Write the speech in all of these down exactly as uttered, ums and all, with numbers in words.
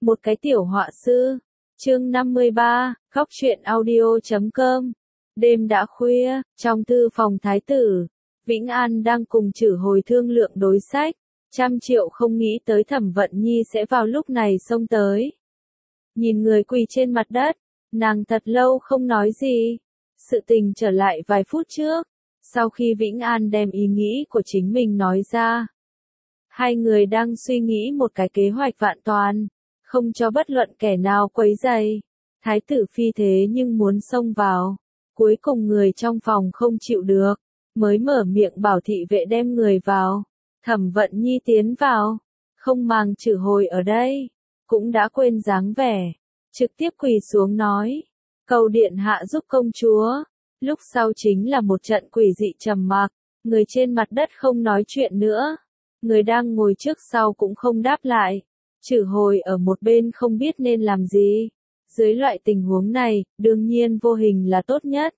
Một cái tiểu họa sư. Chương năm mươi ba, khóc chuyện audio chấm com. Đêm đã khuya, trong thư phòng thái tử, Vĩnh An đang cùng Trử Hồi thương lượng đối sách. Trăm triệu không nghĩ tới Thẩm Vận Nhi sẽ vào lúc này xông tới. Nhìn người quỳ trên mặt đất, nàng thật lâu không nói gì. Sự tình trở lại vài phút trước, sau khi Vĩnh An đem ý nghĩ của chính mình nói ra. Hai người đang suy nghĩ một cái kế hoạch vạn toàn, không cho bất luận kẻ nào quấy rầy. Thái tử phi thế nhưng muốn xông vào, cuối cùng người trong phòng không chịu được, mới mở miệng bảo thị vệ đem người vào. Thẩm Vận Nhi tiến vào, không màng Trử Hồi ở đây, cũng đã quên dáng vẻ, trực tiếp quỳ xuống nói, cầu điện hạ giúp công chúa. Lúc sau chính là một trận quỷ dị trầm mặc, người trên mặt đất không nói chuyện nữa, người đang ngồi trước sau cũng không đáp lại. Trử Hồi ở một bên không biết nên làm gì. Dưới loại tình huống này, đương nhiên vô hình là tốt nhất.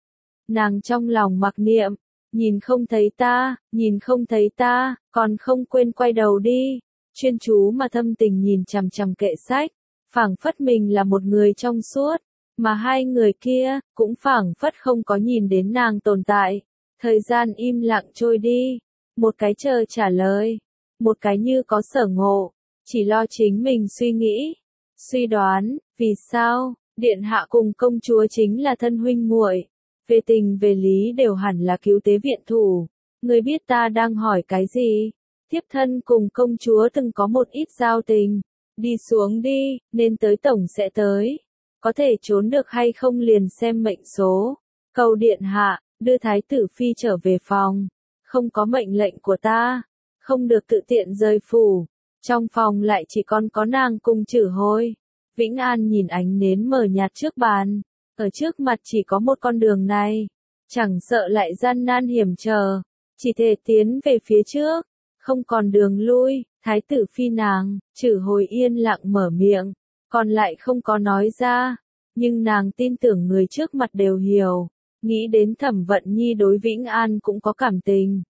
Nàng trong lòng mặc niệm, nhìn không thấy ta, nhìn không thấy ta, còn không quên quay đầu đi, chuyên chú mà thâm tình nhìn chằm chằm kệ sách, phảng phất mình là một người trong suốt, mà hai người kia cũng phảng phất không có nhìn đến nàng tồn tại. Thời gian im lặng trôi đi, một cái chờ trả lời, một cái như có sở ngộ, chỉ lo chính mình suy nghĩ, suy đoán, vì sao, điện hạ cùng công chúa chính là thân huynh muội, về tình về lý đều hẳn là cứu tế viện thủ, người biết ta đang hỏi cái gì, thiếp thân cùng công chúa từng có một ít giao tình, đi xuống đi, nên tới tổng sẽ tới, có thể trốn được hay không liền xem mệnh số, cầu điện hạ, đưa thái tử phi trở về phòng, không có mệnh lệnh của ta, không được tự tiện rời phủ. Trong phòng lại chỉ còn có nàng cùng Trử Hồi. Vĩnh An nhìn ánh nến mờ nhạt trước bàn, ở trước mặt chỉ có một con đường này, chẳng sợ lại gian nan hiểm trở, chỉ thể tiến về phía trước, không còn đường lui. Thái tử phi nàng, Trử Hồi yên lặng mở miệng, còn lại không có nói ra, nhưng nàng tin tưởng người trước mặt đều hiểu, nghĩ đến Thẩm Vận Nhi đối Vĩnh An cũng có cảm tình.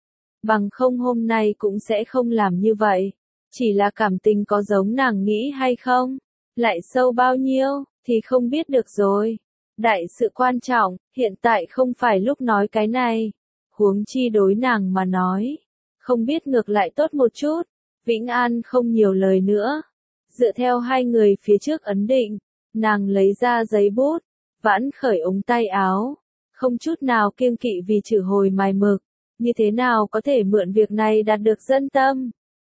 Bằng không hôm nay cũng sẽ không làm như vậy. Chỉ là cảm tình có giống nàng nghĩ hay không, lại sâu bao nhiêu, thì không biết được rồi. Đại sự quan trọng, hiện tại không phải lúc nói cái này. Huống chi đối nàng mà nói, không biết ngược lại tốt một chút. Vĩnh An không nhiều lời nữa. Dựa theo hai người phía trước ấn định, nàng lấy ra giấy bút, vãn khởi ống tay áo, không chút nào kiêng kỵ vì Trử Hồi mài mực. Như thế nào có thể mượn việc này đạt được dân tâm?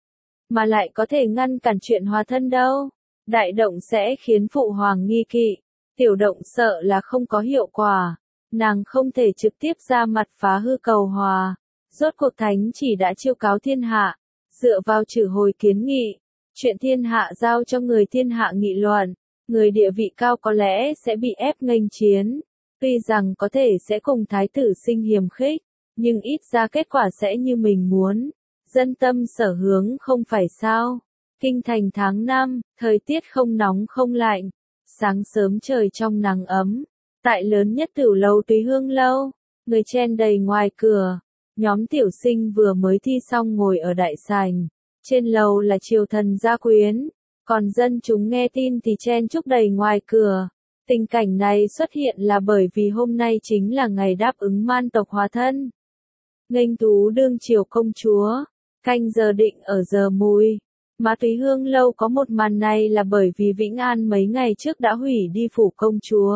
Mà lại có thể ngăn cản chuyện hòa thân đâu. Đại động sẽ khiến phụ hoàng nghi kỵ, tiểu động sợ là không có hiệu quả. Nàng không thể trực tiếp ra mặt phá hư cầu hòa. Rốt cuộc thánh chỉ đã chiêu cáo thiên hạ, dựa vào Trử Hồi kiến nghị, chuyện thiên hạ giao cho người thiên hạ nghị luận, người địa vị cao có lẽ sẽ bị ép nghênh chiến. Tuy rằng có thể sẽ cùng thái tử sinh hiềm khích, nhưng ít ra kết quả sẽ như mình muốn. Dân tâm sở hướng không phải sao. Kinh thành tháng năm, thời tiết không nóng không lạnh. Sáng sớm trời trong nắng ấm. Tại lớn nhất Tửu Lầu Túy Hương Lâu, người chen đầy ngoài cửa. Nhóm tiểu sinh vừa mới thi xong ngồi ở đại sảnh. Trên lầu là triều thần gia quyến. Còn dân chúng nghe tin thì chen chúc đầy ngoài cửa. Tình cảnh này xuất hiện là bởi vì hôm nay chính là ngày đáp ứng man tộc hòa thân. Nghênh tú đương triều công chúa. Canh giờ định ở giờ mùi, mà Túy Hương Lâu có một màn này là bởi vì Vĩnh An mấy ngày trước đã hủy đi phủ công chúa.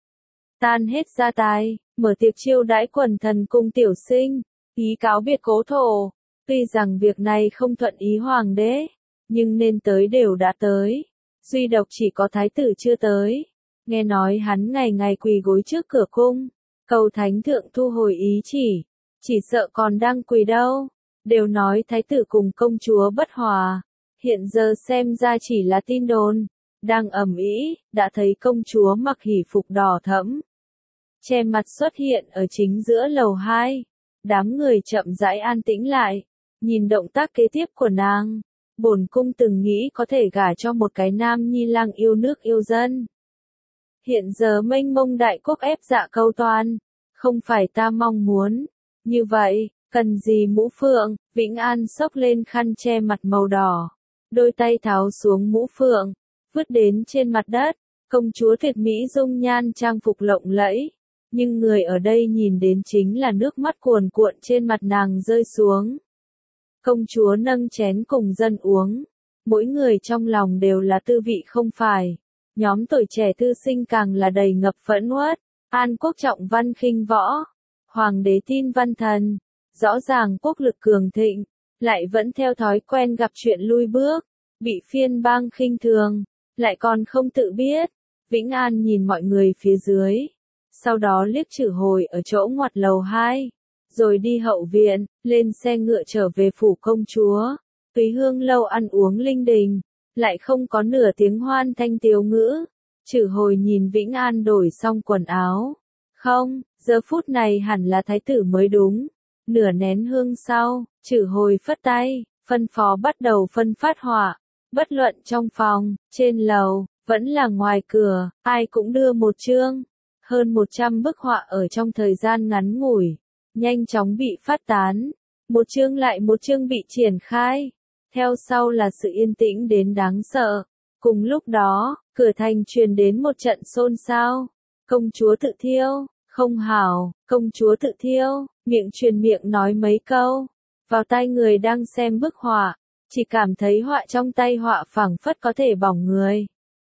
Tan hết gia tài, mở tiệc chiêu đãi quần thần cung tiểu sinh, ý cáo biệt cố thổ. Tuy rằng việc này không thuận ý hoàng đế, nhưng nên tới đều đã tới. Duy độc chỉ có thái tử chưa tới. Nghe nói hắn ngày ngày quỳ gối trước cửa cung, cầu thánh thượng thu hồi ý chỉ, chỉ sợ còn đang quỳ đâu. Đều nói thái tử cùng công chúa bất hòa, hiện giờ xem ra chỉ là tin đồn, đang ầm ĩ, đã thấy công chúa mặc hỷ phục đỏ thẫm, che mặt xuất hiện ở chính giữa lầu hai, đám người chậm rãi an tĩnh lại, nhìn động tác kế tiếp của nàng, bổn cung từng nghĩ có thể gả cho một cái nam nhi lang yêu nước yêu dân. Hiện giờ mênh mông đại quốc ép dạ câu toan, không phải ta mong muốn, như vậy. Cần gì mũ phượng, Vĩnh An xốc lên khăn che mặt màu đỏ, đôi tay tháo xuống mũ phượng, vứt đến trên mặt đất. Công chúa tuyệt mỹ dung nhan trang phục lộng lẫy, nhưng người ở đây nhìn đến chính là nước mắt cuồn cuộn trên mặt nàng rơi xuống. Công chúa nâng chén cùng dân uống, mỗi người trong lòng đều là tư vị không phải. Nhóm tuổi trẻ thư sinh càng là đầy ngập phẫn uất. An quốc trọng văn khinh võ, hoàng đế tin văn thần, rõ ràng quốc lực cường thịnh, lại vẫn theo thói quen gặp chuyện lui bước, bị phiên bang khinh thường, lại còn không tự biết. Vĩnh An nhìn mọi người phía dưới, sau đó liếc Trử Hồi ở chỗ ngoặt lầu hai, rồi đi hậu viện, lên xe ngựa trở về phủ công chúa. Túy Hương lâu ăn uống linh đình, lại không có nửa tiếng hoan thanh tiếu ngữ. Trử Hồi nhìn Vĩnh An đổi xong quần áo. Không, giờ phút này hẳn là thái tử mới đúng. Nửa nén hương sau, Trử Hồi phất tay, phân phó bắt đầu phân phát họa. Bất luận trong phòng, trên lầu, vẫn là ngoài cửa, ai cũng đưa một chương. Hơn một trăm bức họa ở trong thời gian ngắn ngủi, nhanh chóng bị phát tán. Một chương lại một chương bị triển khai. Theo sau là sự yên tĩnh đến đáng sợ. Cùng lúc đó, cửa thành truyền đến một trận xôn xao. Công chúa tự thiêu, không hảo, công chúa tự thiêu, miệng truyền miệng nói mấy câu. Vào tai người đang xem bức họa, chỉ cảm thấy họa trong tay họa phảng phất có thể bỏng người.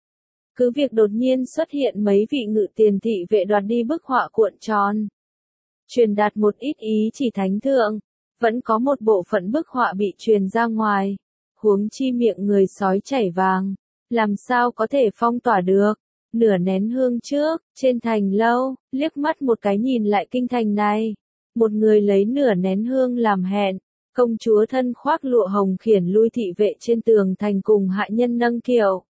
Cứ việc đột nhiên xuất hiện mấy vị ngự tiền thị vệ đoạt đi bức họa cuộn tròn, truyền đạt một ít ý chỉ thánh thượng, vẫn có một bộ phận bức họa bị truyền ra ngoài. Huống chi miệng người sói chảy vàng, làm sao có thể phong tỏa được. Nửa nén hương trước, trên thành lâu, liếc mắt một cái nhìn lại kinh thành này. Một người lấy nửa nén hương làm hẹn, công chúa thân khoác lụa hồng khiển lui thị vệ trên tường thành cùng hạ nhân nâng kiệu.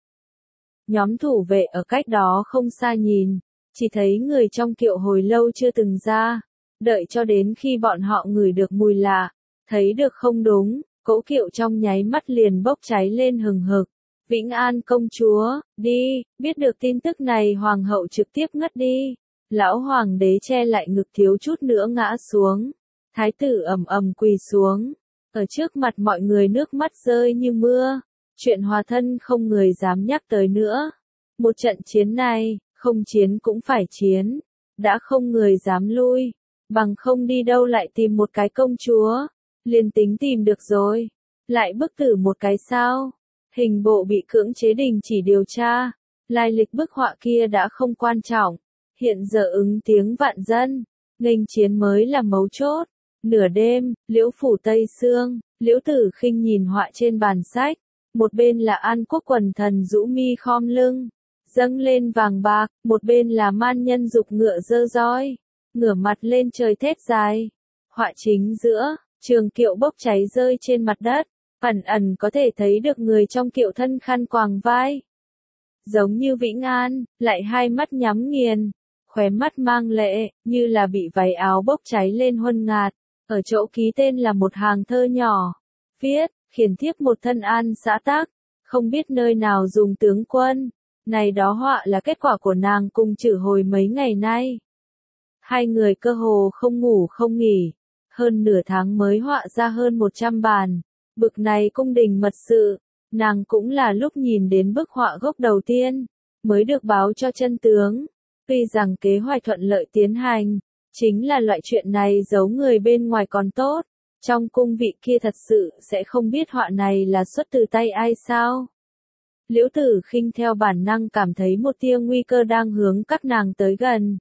Nhóm thủ vệ ở cách đó không xa nhìn, chỉ thấy người trong kiệu hồi lâu chưa từng ra. Đợi cho đến khi bọn họ ngửi được mùi lạ, thấy được không đúng, cỗ kiệu trong nháy mắt liền bốc cháy lên hừng hực. Vĩnh An công chúa, đi, biết được tin tức này hoàng hậu trực tiếp ngất đi. Lão hoàng đế che lại ngực thiếu chút nữa ngã xuống. Thái tử ầm ầm quỳ xuống. Ở trước mặt mọi người nước mắt rơi như mưa. Chuyện hòa thân không người dám nhắc tới nữa. Một trận chiến này, không chiến cũng phải chiến. Đã không người dám lui. Bằng không đi đâu lại tìm một cái công chúa. Liền tính tìm được rồi. Lại bức tử một cái sao. Hình bộ bị cưỡng chế đình chỉ điều tra. Lai lịch bức họa kia đã không quan trọng. Hiện giờ ứng tiếng vạn dân. Nghênh chiến mới là mấu chốt. Nửa đêm, Liễu phủ Tây Sương, Liễu Tử Khinh nhìn họa trên bàn sách. Một bên là An quốc quần thần rũ mi khom lưng, dâng lên vàng bạc, một bên là man nhân dục ngựa dơ roi, ngửa mặt lên trời thét dài. Họa chính giữa, trường kiệu bốc cháy rơi trên mặt đất, ẩn ẩn có thể thấy được người trong kiệu thân khăn quàng vai. Giống như Vĩnh An, lại hai mắt nhắm nghiền, khóe mắt mang lệ, như là bị váy áo bốc cháy lên huân ngạt. Ở chỗ ký tên là một hàng thơ nhỏ, viết, khiển thiếp một thân an xã tắc, không biết nơi nào dùng tướng quân. Này đó họa là kết quả của nàng cùng Trử Hồi mấy ngày nay. Hai người cơ hồ không ngủ không nghỉ, hơn nửa tháng mới họa ra hơn một trăm bàn. Bực này cung đình mật sự, nàng cũng là lúc nhìn đến bức họa gốc đầu tiên, mới được báo cho chân tướng. Tuy rằng kế hoạch thuận lợi tiến hành, chính là loại chuyện này giấu người bên ngoài còn tốt. Trong cung vị kia thật sự sẽ không biết họa này là xuất từ tay ai sao. Liễu Tử Khinh theo bản năng cảm thấy một tia nguy cơ đang hướng các nàng tới gần.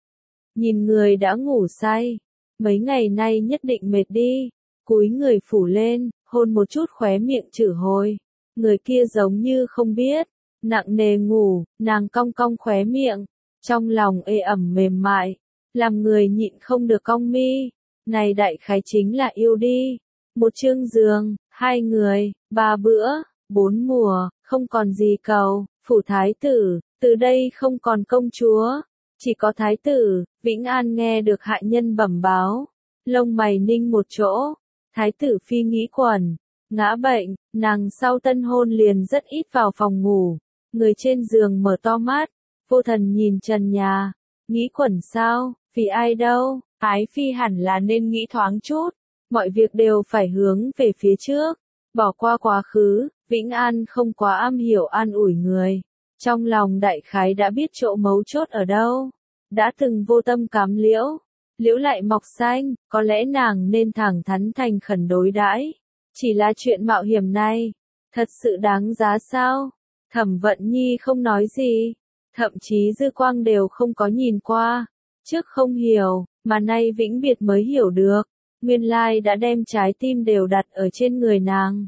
Nhìn người đã ngủ say, mấy ngày nay nhất định mệt đi, cúi người phủ lên, hôn một chút khóe miệng Trử Hồi. Người kia giống như không biết, nặng nề ngủ, nàng cong cong khóe miệng, trong lòng ê ẩm mềm mại, làm người nhịn không được cong mi. Này đại khái chính là yêu đi. Một chương giường, hai người, ba bữa, bốn mùa, không còn gì cầu. Phủ thái tử, từ đây không còn công chúa, chỉ có thái tử. Vĩnh An nghe được hạ nhân bẩm báo, lông mày ninh một chỗ. Thái tử phi nghĩ quẩn, ngã bệnh, nàng sau tân hôn liền rất ít vào phòng ngủ. Người trên giường mở to mắt, vô thần nhìn trần nhà. Nghĩ quẩn sao, vì ai đâu? Ái phi hẳn là nên nghĩ thoáng chút, mọi việc đều phải hướng về phía trước, bỏ qua quá khứ, Vĩnh An không quá am hiểu an ủi người. Trong lòng đại khái đã biết chỗ mấu chốt ở đâu. Đã từng vô tâm cám liễu. Liễu lại mọc xanh, có lẽ nàng nên thẳng thắn thành khẩn đối đãi. Chỉ là chuyện mạo hiểm này, thật sự đáng giá sao? Thẩm Vận Nhi không nói gì. Thậm chí dư quang đều không có nhìn qua. Trước không hiểu, mà nay vĩnh biệt mới hiểu được. Nguyên lai đã đem trái tim đều đặt ở trên người nàng.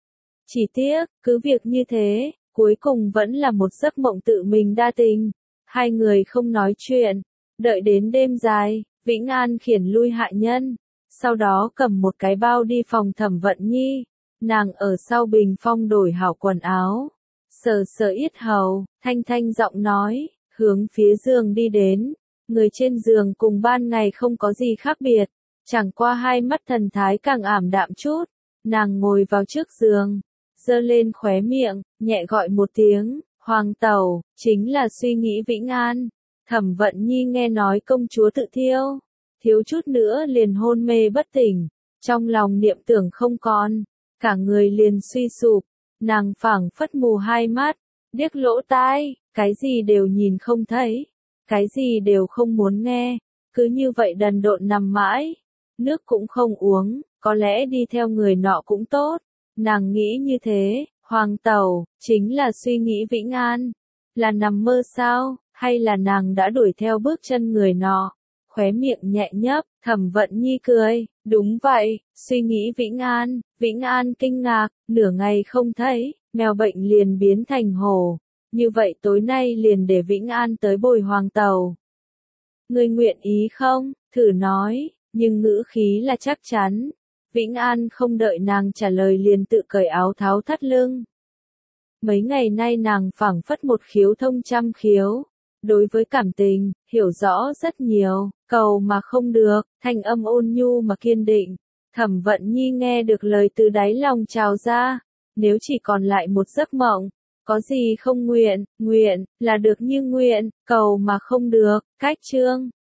Chỉ tiếc, cứ việc như thế, cuối cùng vẫn là một giấc mộng tự mình đa tình. Hai người không nói chuyện. Đợi đến đêm dài, Vĩnh An khiển lui hạ nhân. Sau đó cầm một cái bao đi phòng Thẩm Vận Nhi. Nàng ở sau bình phong đổi hảo quần áo. Sờ sờ yết hầu, thanh thanh giọng nói, hướng phía giường đi đến. Người trên giường cùng ban ngày không có gì khác biệt. Chẳng qua hai mắt thần thái càng ảm đạm chút. Nàng ngồi vào trước giường, giơ lên khóe miệng, nhẹ gọi một tiếng, Hoàng tẩu, chính là suy nghĩ Vĩnh An. Thẩm Vận Nhi nghe nói công chúa tự thiêu, thiếu chút nữa liền hôn mê bất tỉnh, trong lòng niệm tưởng không còn, cả người liền suy sụp, nàng phảng phất mù hai mắt, điếc lỗ tai, cái gì đều nhìn không thấy, cái gì đều không muốn nghe, cứ như vậy đần độn nằm mãi, nước cũng không uống, có lẽ đi theo người nọ cũng tốt, nàng nghĩ như thế. Hoàng tẩu, chính là suy nghĩ Vĩnh An, là nằm mơ sao, hay là nàng đã đuổi theo bước chân người nọ, khóe miệng nhẹ nhấp, Thẩm Vận Nhi cười, đúng vậy, suy nghĩ Vĩnh An, Vĩnh An kinh ngạc, nửa ngày không thấy, mèo bệnh liền biến thành hổ, như vậy tối nay liền để Vĩnh An tới bồi hoàng tẩu. Ngươi nguyện ý không, thử nói, nhưng ngữ khí là chắc chắn. Vĩnh An không đợi nàng trả lời liền tự cởi áo tháo thắt lưng. Mấy ngày nay nàng phảng phất một khiếu thông trăm khiếu. Đối với cảm tình, hiểu rõ rất nhiều, cầu mà không được, thanh âm ôn nhu mà kiên định. Thẩm Vận Nhi nghe được lời từ đáy lòng trào ra. Nếu chỉ còn lại một giấc mộng, có gì không nguyện, nguyện, là được như nguyện, cầu mà không được, cách chương.